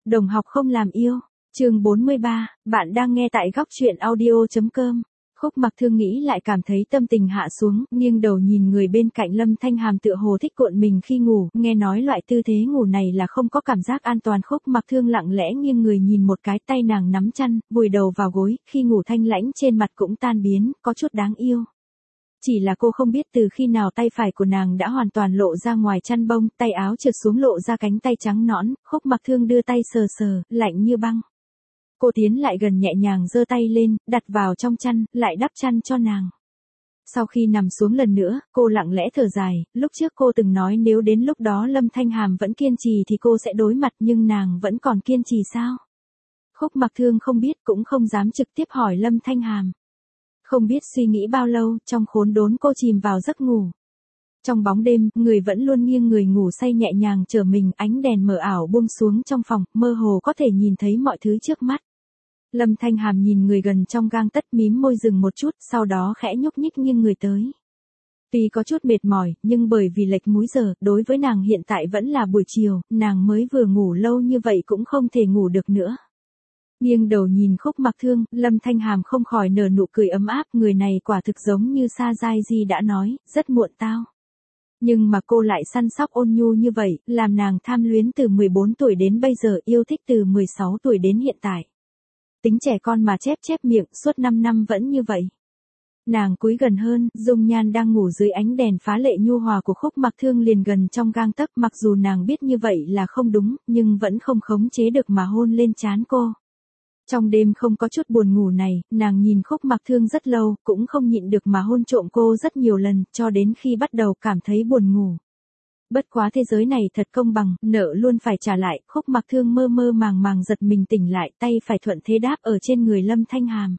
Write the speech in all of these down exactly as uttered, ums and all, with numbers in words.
Đồng học không làm yêu. Chương bốn mươi ba, bạn đang nghe tại góc truyện audio chấm com. Khúc Mặc Thương nghĩ lại cảm thấy tâm tình hạ xuống, nghiêng đầu nhìn người bên cạnh Lâm Thanh Hàm tựa hồ thích cuộn mình khi ngủ, nghe nói loại tư thế ngủ này là không có cảm giác an toàn. Khúc Mặc Thương lặng lẽ nghiêng người nhìn một cái, tay nàng nắm chăn, vùi đầu vào gối, khi ngủ thanh lãnh trên mặt cũng tan biến, có chút đáng yêu. Chỉ là cô không biết từ khi nào tay phải của nàng đã hoàn toàn lộ ra ngoài chăn bông, tay áo trượt xuống lộ ra cánh tay trắng nõn. Khúc Mặc Thương đưa tay sờ sờ, lạnh như băng. Cô tiến lại gần nhẹ nhàng giơ tay lên, đặt vào trong chăn, lại đắp chăn cho nàng. Sau khi nằm xuống lần nữa, cô lặng lẽ thở dài, lúc trước cô từng nói nếu đến lúc đó Lâm Thanh Hàm vẫn kiên trì thì cô sẽ đối mặt, nhưng nàng vẫn còn kiên trì sao? Khúc Mặc Thương không biết cũng không dám trực tiếp hỏi Lâm Thanh Hàm. Không biết suy nghĩ bao lâu, trong khốn đốn cô chìm vào giấc ngủ. Trong bóng đêm, người vẫn luôn nghiêng người ngủ say nhẹ nhàng trở mình, ánh đèn mờ ảo buông xuống trong phòng, mơ hồ có thể nhìn thấy mọi thứ trước mắt. Lâm Thanh Hàm nhìn người gần trong gang tấc, mím môi dừng một chút, sau đó khẽ nhúc nhích nghiêng người tới. Tuy có chút mệt mỏi, nhưng bởi vì lệch múi giờ, đối với nàng hiện tại vẫn là buổi chiều, nàng mới vừa ngủ lâu như vậy cũng không thể ngủ được nữa. Nghiêng đầu nhìn Khúc Mặc Thương, Lâm Thanh Hàm không khỏi nở nụ cười ấm áp, người này quả thực giống như Sa Giai Di đã nói, rất muộn tao. Nhưng mà cô lại săn sóc ôn nhu như vậy, làm nàng tham luyến từ mười bốn tuổi đến bây giờ, yêu thích từ mười sáu tuổi đến hiện tại. Tính trẻ con mà chép chép miệng, suốt năm năm vẫn như vậy. Nàng cúi gần hơn, dung nhan đang ngủ dưới ánh đèn phá lệ nhu hòa của Khúc Mặc Thương liền gần trong gang tấc, mặc dù nàng biết như vậy là không đúng, nhưng vẫn không khống chế được mà hôn lên trán cô. Trong đêm không có chút buồn ngủ này, nàng nhìn Khúc Mặc Thương rất lâu, cũng không nhịn được mà hôn trộm cô rất nhiều lần, cho đến khi bắt đầu cảm thấy buồn ngủ. Bất quá thế giới này thật công bằng, nợ luôn phải trả lại. Khúc Mặc Thương mơ mơ màng màng giật mình tỉnh lại, tay phải thuận thế đáp ở trên người Lâm Thanh Hàm.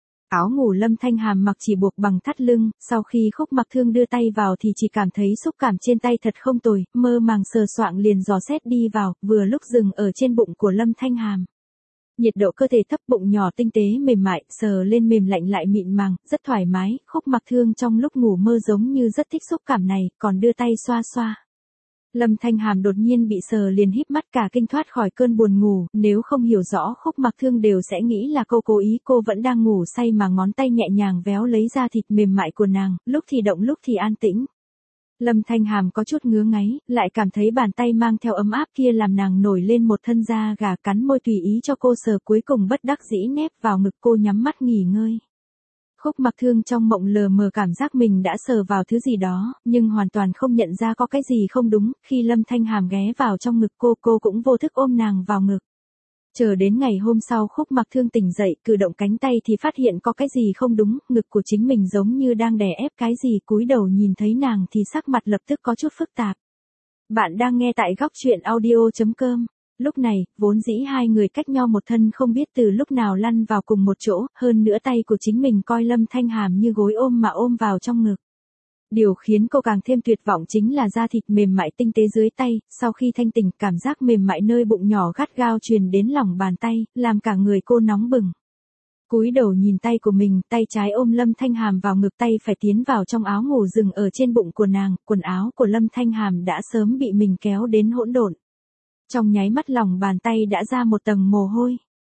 Áo ngủ Lâm Thanh Hàm mặc chỉ buộc bằng thắt lưng, sau khi Khúc Mặc Thương đưa tay vào thì chỉ cảm thấy xúc cảm trên tay thật không tồi, mơ màng sờ soạng liền dò xét đi vào, vừa lúc dừng ở trên bụng của Lâm Thanh Hàm. Nhiệt độ cơ thể thấp, bụng nhỏ tinh tế mềm mại, sờ lên mềm lạnh lại mịn màng, rất thoải mái. Khúc Mặc Thương trong lúc ngủ mơ giống như rất thích xúc cảm này, còn đưa tay xoa xoa. Lâm Thanh Hàm đột nhiên bị sờ liền híp mắt cả kinh thoát khỏi cơn buồn ngủ, nếu không hiểu rõ Khúc Mặc Thương đều sẽ nghĩ là cô cố ý, cô vẫn đang ngủ say mà ngón tay nhẹ nhàng véo lấy da thịt mềm mại của nàng, lúc thì động lúc thì an tĩnh. Lâm Thanh Hàm có chút ngứa ngáy, lại cảm thấy bàn tay mang theo ấm áp kia làm nàng nổi lên một thân da gà, cắn môi tùy ý cho cô sờ, cuối cùng bất đắc dĩ nép vào ngực cô nhắm mắt nghỉ ngơi. Khúc Mặc Thương trong mộng lờ mờ cảm giác mình đã sờ vào thứ gì đó, nhưng hoàn toàn không nhận ra có cái gì không đúng, khi Lâm Thanh Hàm ghé vào trong ngực cô, cô cũng vô thức ôm nàng vào ngực. Chờ đến ngày hôm sau Khúc Mặc Thương tỉnh dậy, cử động cánh tay thì phát hiện có cái gì không đúng, ngực của chính mình giống như đang đè ép cái gì, cúi đầu nhìn thấy nàng thì sắc mặt lập tức có chút phức tạp. Bạn đang nghe tại góc truyện audio chấm com. Lúc này, vốn dĩ hai người cách nhau một thân không biết từ lúc nào lăn vào cùng một chỗ, hơn nữa tay của chính mình coi Lâm Thanh Hàm như gối ôm mà ôm vào trong ngực. Điều khiến cô càng thêm tuyệt vọng chính là da thịt mềm mại tinh tế dưới tay, sau khi thanh tỉnh, cảm giác mềm mại nơi bụng nhỏ gắt gao truyền đến lòng bàn tay, làm cả người cô nóng bừng. Cúi đầu nhìn tay của mình, tay trái ôm Lâm Thanh Hàm vào ngực, tay phải tiến vào trong áo ngủ dừng ở trên bụng của nàng, quần áo của Lâm Thanh Hàm đã sớm bị mình kéo đến hỗn độn. Trong nháy mắt lòng bàn tay đã ra một tầng mồ hôi.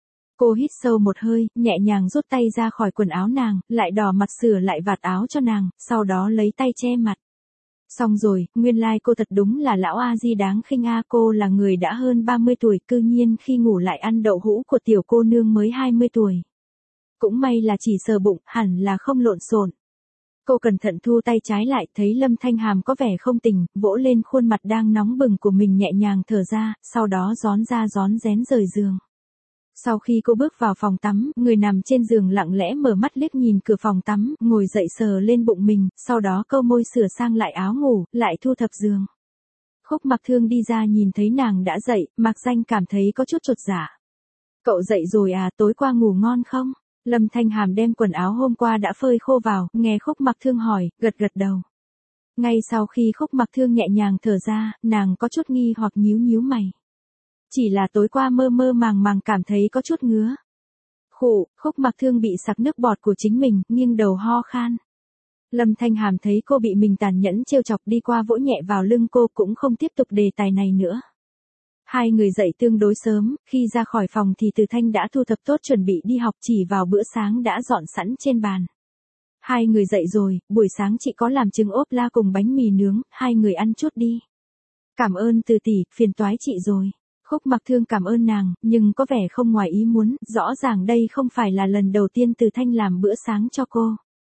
Cô hít sâu một hơi, nhẹ nhàng rút tay ra khỏi quần áo nàng, lại đỏ mặt sửa lại vạt áo cho nàng, sau đó lấy tay che mặt. Xong rồi, nguyên lai cô thật đúng là lão A Di đáng khinh a, cô là người đã hơn ba mươi tuổi, cư nhiên khi ngủ lại ăn đậu hũ của tiểu cô nương mới hai mươi tuổi. Cũng may là chỉ sờ bụng, hẳn là không lộn xộn. Cô cẩn thận thu tay trái lại, thấy Lâm Thanh Hàm có vẻ không tỉnh, vỗ lên khuôn mặt đang nóng bừng của mình nhẹ nhàng thở ra, sau đó rón ra rón rén rời giường. Sau khi cô bước vào phòng tắm, người nằm trên giường lặng lẽ mở mắt liếc nhìn cửa phòng tắm, ngồi dậy sờ lên bụng mình, sau đó câu môi sửa sang lại áo ngủ, lại thu thập giường. Khúc Mặc Thương đi ra nhìn thấy nàng đã dậy, Mạc Danh cảm thấy có chút chột dạ. Cậu dậy rồi à, tối qua ngủ ngon không? Lâm Thanh Hàm đem quần áo hôm qua đã phơi khô vào, nghe Khúc Mặc Thương hỏi, gật gật đầu. Ngay sau khi Khúc Mặc Thương nhẹ nhàng thở ra, nàng có chút nghi hoặc nhíu nhíu mày. Chỉ là tối qua mơ mơ màng màng cảm thấy có chút ngứa. Khụ, Khúc Mặc Thương bị sặc nước bọt của chính mình, nghiêng đầu ho khan. Lâm Thanh Hàm thấy cô bị mình tàn nhẫn trêu chọc đi qua vỗ nhẹ vào lưng cô, cũng không tiếp tục đề tài này nữa. Hai người dậy tương đối sớm, khi ra khỏi phòng thì Từ Thanh đã thu thập tốt chuẩn bị đi học, chỉ vào bữa sáng đã dọn sẵn trên bàn. Hai người dậy rồi, buổi sáng chị có làm trứng ốp la cùng bánh mì nướng, hai người ăn chút đi. Cảm ơn Từ tỷ, phiền toái chị rồi. Khúc Mặc Thương cảm ơn nàng, nhưng có vẻ không ngoài ý muốn, rõ ràng đây không phải là lần đầu tiên Từ Thanh làm bữa sáng cho cô.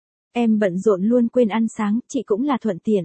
Em bận rộn luôn quên ăn sáng, chị cũng là thuận tiện.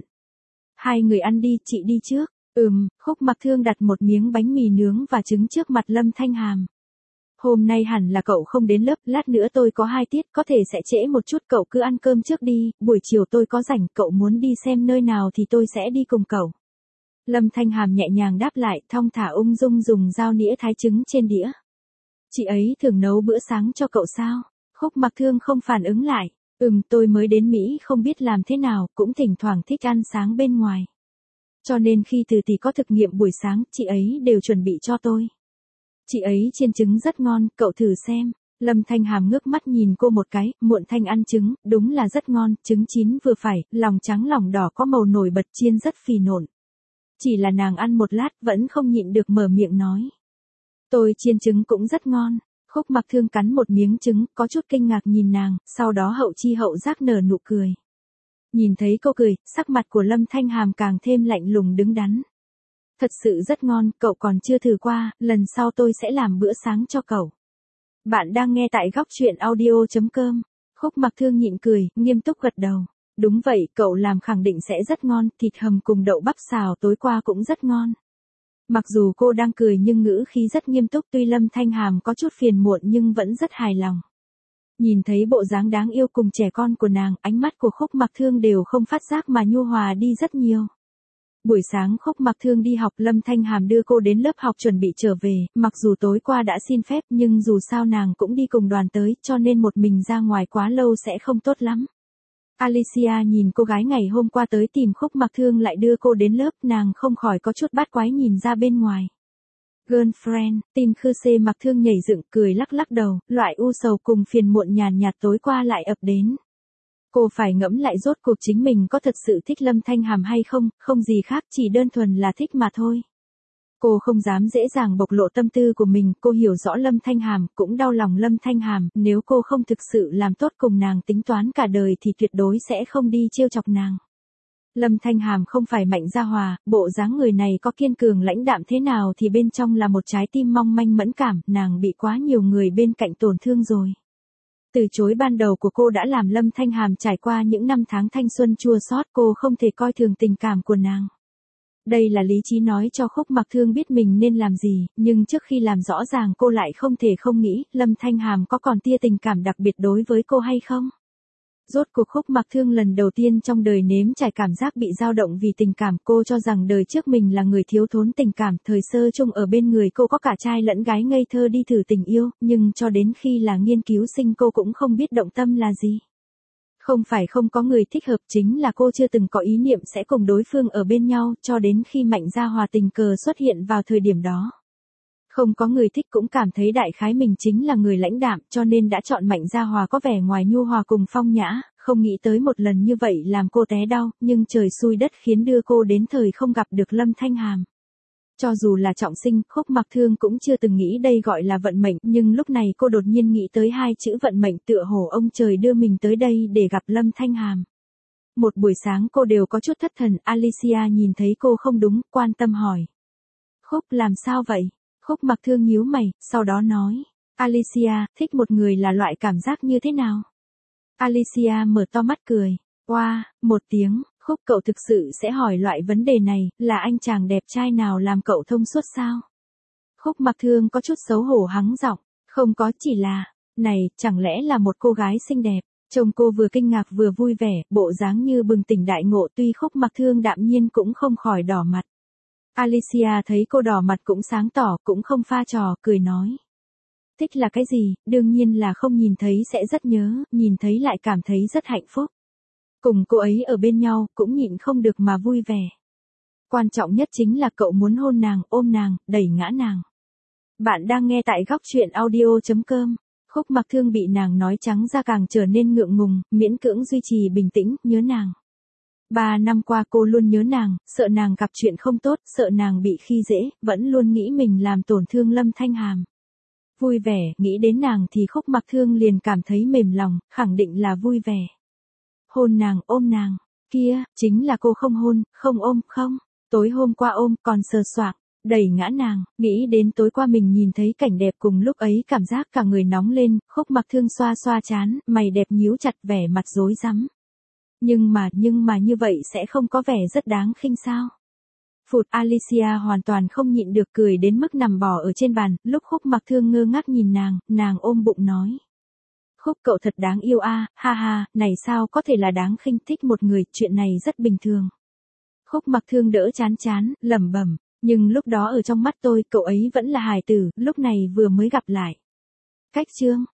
Hai người ăn đi, chị đi trước. Ừm, Khúc Mặc Thương đặt một miếng bánh mì nướng và trứng trước mặt Lâm Thanh Hàm. Hôm nay hẳn là cậu không đến lớp, lát nữa tôi có hai tiết, có thể sẽ trễ một chút, cậu cứ ăn cơm trước đi, buổi chiều tôi có rảnh, cậu muốn đi xem nơi nào thì tôi sẽ đi cùng cậu. Lâm Thanh Hàm nhẹ nhàng đáp lại, thong thả ung dung dùng dao nĩa thái trứng trên đĩa. Chị ấy thường nấu bữa sáng cho cậu sao? Khúc Mặc Thương không phản ứng lại. Ừm, tôi mới đến Mỹ không biết làm thế nào, cũng thỉnh thoảng thích ăn sáng bên ngoài. Cho nên khi Từ tỷ có thực nghiệm buổi sáng, chị ấy đều chuẩn bị cho tôi. Chị ấy chiên trứng rất ngon, cậu thử xem. Lâm Thanh Hàm ngước mắt nhìn cô một cái, Muộn Thanh ăn trứng, đúng là rất ngon, trứng chín vừa phải, lòng trắng lòng đỏ có màu nổi bật, chiên rất phì nộn. Chỉ là nàng ăn một lát vẫn không nhịn được mở miệng nói. Tôi chiên trứng cũng rất ngon. Khúc Mặc Thương cắn một miếng trứng, có chút kinh ngạc nhìn nàng, sau đó hậu chi hậu giác nở nụ cười. Nhìn thấy cô cười, sắc mặt của Lâm Thanh Hàm càng thêm lạnh lùng đứng đắn. Thật sự rất ngon, cậu còn chưa thử qua, lần sau tôi sẽ làm bữa sáng cho cậu. Bạn đang nghe tại góc truyện audio chấm com. Khúc Mặc Thương nhịn cười, nghiêm túc gật đầu. Đúng vậy, cậu làm khẳng định sẽ rất ngon, thịt hầm cùng đậu bắp xào tối qua cũng rất ngon. Mặc dù cô đang cười nhưng ngữ khí rất nghiêm túc, tuy Lâm Thanh Hàm có chút phiền muộn nhưng vẫn rất hài lòng. Nhìn thấy bộ dáng đáng yêu cùng trẻ con của nàng, ánh mắt của Khúc Mặc Thương đều không phát giác mà nhu hòa đi rất nhiều. Buổi sáng Khúc Mặc Thương đi học, Lâm Thanh Hàm đưa cô đến lớp học chuẩn bị trở về, mặc dù tối qua đã xin phép nhưng dù sao nàng cũng đi cùng đoàn tới, cho nên một mình ra ngoài quá lâu sẽ không tốt lắm. Alicia nhìn cô gái ngày hôm qua tới tìm Khúc Mặc Thương lại đưa cô đến lớp, nàng không khỏi có chút bát quái nhìn ra bên ngoài. Girlfriend, tim Khư Xê Mặc Thương nhảy dựng cười lắc lắc đầu, loại u sầu cùng phiền muộn nhàn nhạt tối qua lại ập đến. Cô phải ngẫm lại rốt cuộc chính mình có thật sự thích Lâm Thanh Hàm hay không, không gì khác, chỉ đơn thuần là thích mà thôi. Cô không dám dễ dàng bộc lộ tâm tư của mình, cô hiểu rõ Lâm Thanh Hàm, cũng đau lòng Lâm Thanh Hàm, nếu cô không thực sự làm tốt cùng nàng tính toán cả đời thì tuyệt đối sẽ không đi trêu chọc nàng. Lâm Thanh Hàm không phải Mạnh Gia Hòa, bộ dáng người này có kiên cường lãnh đạm thế nào thì bên trong là một trái tim mong manh mẫn cảm, nàng bị quá nhiều người bên cạnh tổn thương rồi. Từ chối ban đầu của cô đã làm Lâm Thanh Hàm trải qua những năm tháng thanh xuân chua xót, cô không thể coi thường tình cảm của nàng. Đây là lý trí nói cho Khúc Mặc Thương biết mình nên làm gì, nhưng trước khi làm rõ ràng cô lại không thể không nghĩ, Lâm Thanh Hàm có còn tia tình cảm đặc biệt đối với cô hay không? Rốt cuộc Khúc Mặc Thương lần đầu tiên trong đời nếm trải cảm giác bị dao động vì tình cảm, cô cho rằng đời trước mình là người thiếu thốn tình cảm, thời sơ chung ở bên người cô có cả trai lẫn gái ngây thơ đi thử tình yêu, nhưng cho đến khi là nghiên cứu sinh cô cũng không biết động tâm là gì. Không phải không có người thích hợp, chính là cô chưa từng có ý niệm sẽ cùng đối phương ở bên nhau, cho đến khi Mạnh Gia Hòa tình cờ xuất hiện vào thời điểm đó. Không có người thích cũng cảm thấy đại khái mình chính là người lãnh đạm, cho nên đã chọn Mạnh Gia Hòa có vẻ ngoài nhu hòa cùng phong nhã, không nghĩ tới một lần như vậy làm cô té đau, nhưng trời xui đất khiến đưa cô đến thời không gặp được Lâm Thanh Hàm. Cho dù là trọng sinh, Khúc Mặc Thương cũng chưa từng nghĩ đây gọi là vận mệnh, nhưng lúc này cô đột nhiên nghĩ tới hai chữ vận mệnh, tựa hồ ông trời đưa mình tới đây để gặp Lâm Thanh Hàm. Một buổi sáng cô đều có chút thất thần, Alicia nhìn thấy cô không đúng, quan tâm hỏi. Khúc làm sao vậy? Khúc Mặc Thương nhíu mày, sau đó nói. Alicia, thích một người là loại cảm giác như thế nào? Alicia mở to mắt cười. Oa, wow, một tiếng. Khúc cậu thực sự sẽ hỏi loại vấn đề này, là anh chàng đẹp trai nào làm cậu thông suốt sao? Khúc Mặc Thương có chút xấu hổ hắng giọng, không có, chỉ là, này, chẳng lẽ là một cô gái xinh đẹp? Trông cô vừa kinh ngạc vừa vui vẻ, bộ dáng như bừng tỉnh đại ngộ, tuy Khúc Mặc Thương đạm nhiên cũng không khỏi đỏ mặt. Alicia thấy cô đỏ mặt cũng sáng tỏ, cũng không pha trò, cười nói. Thích là cái gì, đương nhiên là không nhìn thấy sẽ rất nhớ, nhìn thấy lại cảm thấy rất hạnh phúc. Cùng cô ấy ở bên nhau, cũng nhịn không được mà vui vẻ. Quan trọng nhất chính là cậu muốn hôn nàng, ôm nàng, đẩy ngã nàng. Bạn đang nghe tại góc truyện audio chấm com. Khúc Mặc Thương bị nàng nói trắng ra càng trở nên ngượng ngùng, miễn cưỡng duy trì bình tĩnh, nhớ nàng. Ba năm qua cô luôn nhớ nàng, sợ nàng gặp chuyện không tốt, sợ nàng bị khi dễ, vẫn luôn nghĩ mình làm tổn thương Lâm Thanh Hàm. Vui vẻ, nghĩ đến nàng thì Khúc Mặc Thương liền cảm thấy mềm lòng, khẳng định là vui vẻ. Hôn nàng, ôm nàng, kia, chính là cô không hôn, không ôm, không. Tối hôm qua ôm, còn sờ soạng, đẩy ngã nàng, nghĩ đến tối qua mình nhìn thấy cảnh đẹp cùng lúc ấy cảm giác cả người nóng lên, Khúc Mặc Thương xoa xoa trán, mày đẹp nhíu chặt vẻ mặt rối rắm. Nhưng mà, nhưng mà như vậy sẽ không có vẻ rất đáng khinh sao? Phụt, Alicia hoàn toàn không nhịn được cười đến mức nằm bò ở trên bàn, lúc Khúc Mặc Thương ngơ ngác nhìn nàng, nàng ôm bụng nói. Khúc cậu thật đáng yêu a, ha ha, này sao có thể là đáng khinh, thích một người, chuyện này rất bình thường. Khúc Mặc Thương đỡ chán chán, lẩm bẩm, nhưng lúc đó ở trong mắt tôi, cậu ấy vẫn là hài tử, lúc này vừa mới gặp lại. Cách chương